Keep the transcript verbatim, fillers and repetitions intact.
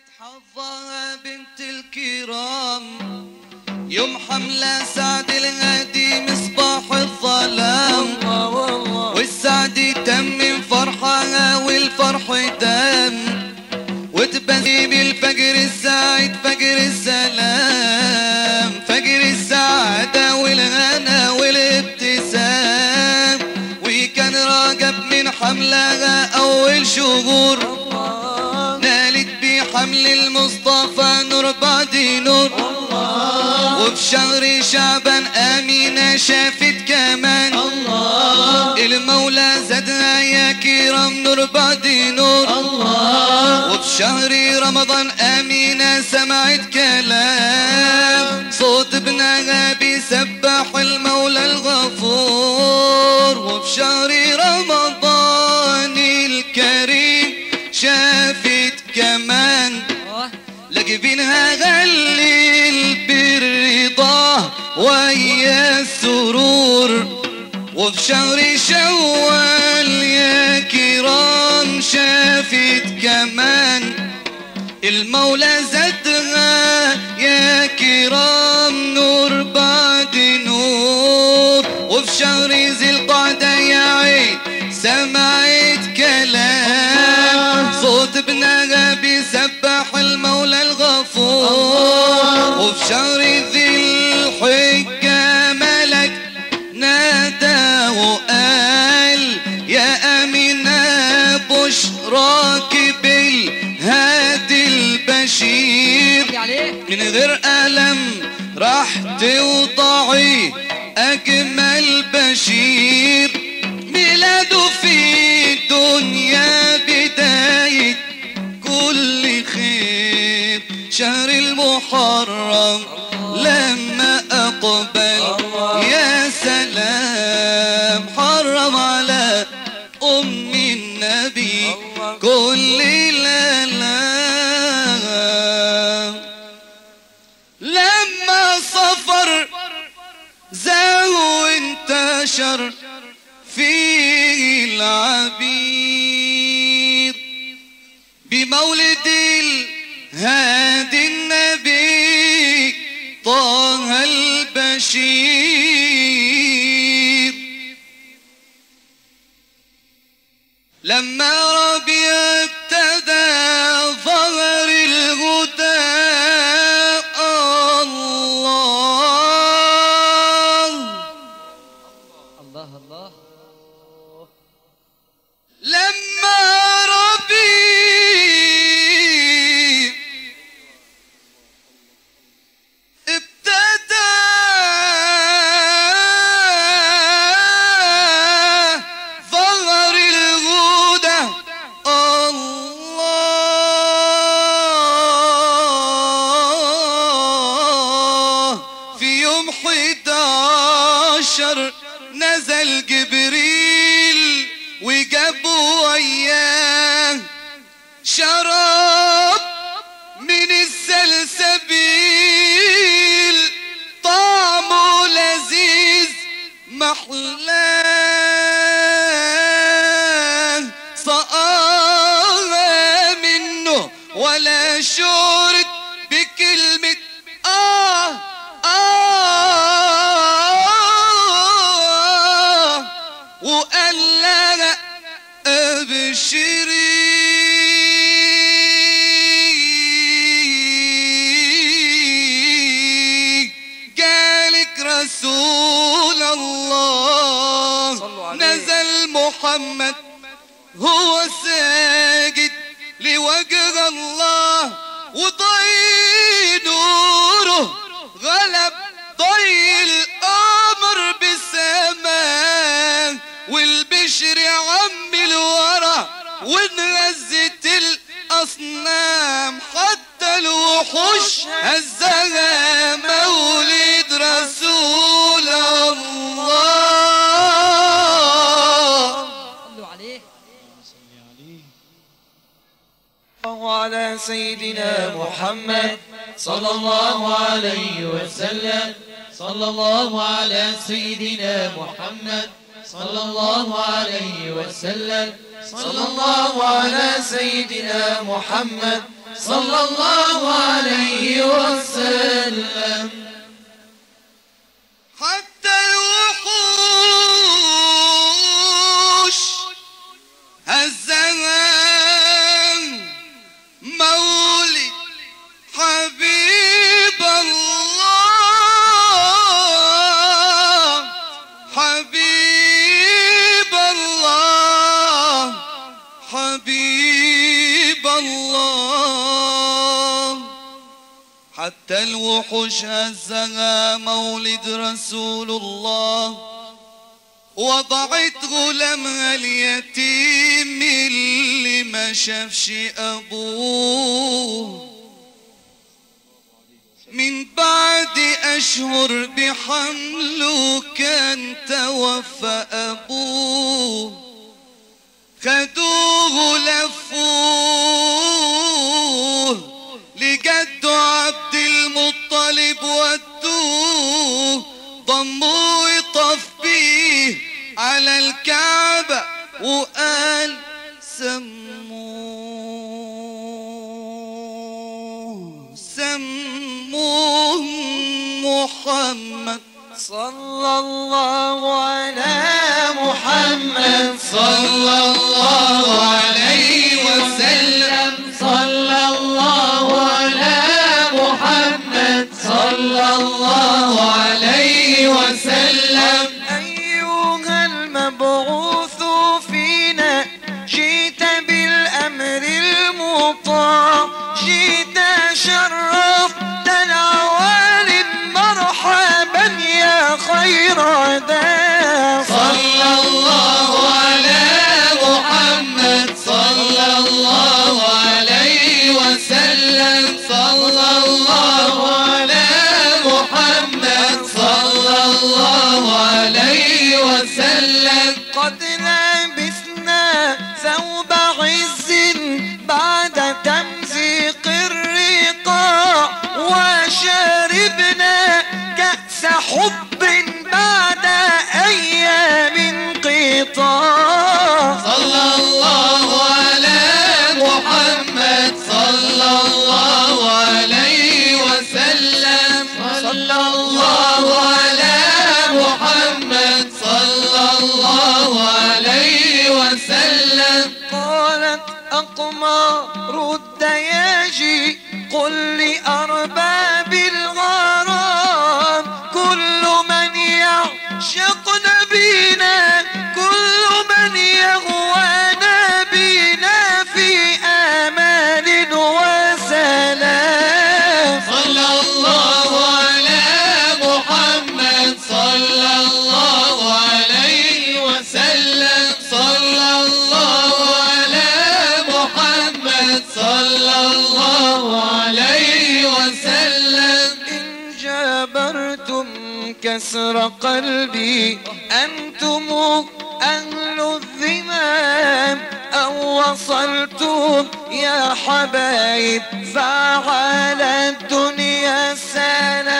حظها بنت الكرام يوم حملة سعد الهادي مصباح الظلام، والسعد تم فرحها والفرح دام، وتبسم الفجر السعيد فجر السلام، فجر السعادة والغنى والابتسام. وكان راجب من حملها أول شهور نالت بحمل المصطفى نور بعد نور، وفي شهر شعبان آمينة شافت كمان المولى زادها يا كرام نور بعد نور. وفي شهر رمضان آمينة سمعت كلام صوت ابنها بيسبح المولى الغفور. وفي شهر رمضان الكريم شافت كمان لجبينها غلل بالرضا ويا السرور. وفي شهر شوال يا كرام شافت كمان المولى زادها يا كرام نور بعد نور. وفي شهر ذي القعدة يا عين سمعت كلام صوت ابنها بيسبح المولى الغفور. وفي شهر ذي الحجة ملك نادى وقال يا آمنة بشراك بالهادي البشير، من غير ألم راح توضعي أجمل بشير. ميلاده في الدنيا بداية كل خير، شهر المحرم لما أقبل يا سلام حرم على أم النبي كل الألام. لما صفر زاهو انتشر فيه العبيد بمولد الهادي النبي طه البشير. لما ربيع ابتدى ظهر الهدى الله الله الله. لما ربيع ابتدى ظهر الهدى الله. في يوم حداشر نزل جبريل وجابوا وياه شراب من السلسبيل طعمه لذيذ محلاه، سقاها منه ولا شرط بكلمة آه آه وقال لها أبشري جالك رسول الله. نزل محمد هو ساجد لوجه الله وضي نوره غلب ضي القمر بالسماء، والبشر عم الورى وانغزت الأصنام حتى الوحوش هزها مولد رسول الله. صلوا عليه وعلى سيدنا محمد صلى الله عليه وسلم. صلى الله على سيدنا محمد صلى الله عليه وسلم. صلى الله على سيدنا محمد صلى الله عليه وسلم. حتى الوحوش الزمان مولد حبيب الله، حبيب الله، حبيب الله. حتى الوحوش هزها مولد رسول الله، وضعت غلامها اليتيم اللي ما شافش ابوه. من بعد اشهر بحمله كان توفى ابوه، خدوه لفوه لجده عبد المطلب، ودوه ضموه يطف بيه على الكعبة وقال سموه سموه محمد. صلى الله على محمد صلى الله عليه وسلم. صلى الله على محمد صلى الله عليه وسلم. أيها المبعوث فينا جئت بالأمر المطاع، جئت شرفت العوالم، مرحبا يا خير داع. صلى الله على محمد صلى الله عليه وسلم. صلى الله على محمد صلى الله عليه وسلم. قد لبسنا ثوب عز بعد تمزيق الرقاع، وشربنا كأس حب بعد أيام انقطاع. صلى الله على محمد صلى الله عليه وسلم. صلى الله على محمد صلى الله عليه وسلم. قالت أقمار الدياجي قل لأرباب الغرام، كل من يعشق نبينا، كل من يغوى نبينا في آمان وسلام. صلى الله على محمد صلى الله عليه وسلم. صلى الله على محمد صلى الله عليه وسلم. إن جابرتم كسر قلبي أنتم أهل الذمام، أو وصلتم يا حبايب فعلى الدنيا سلام.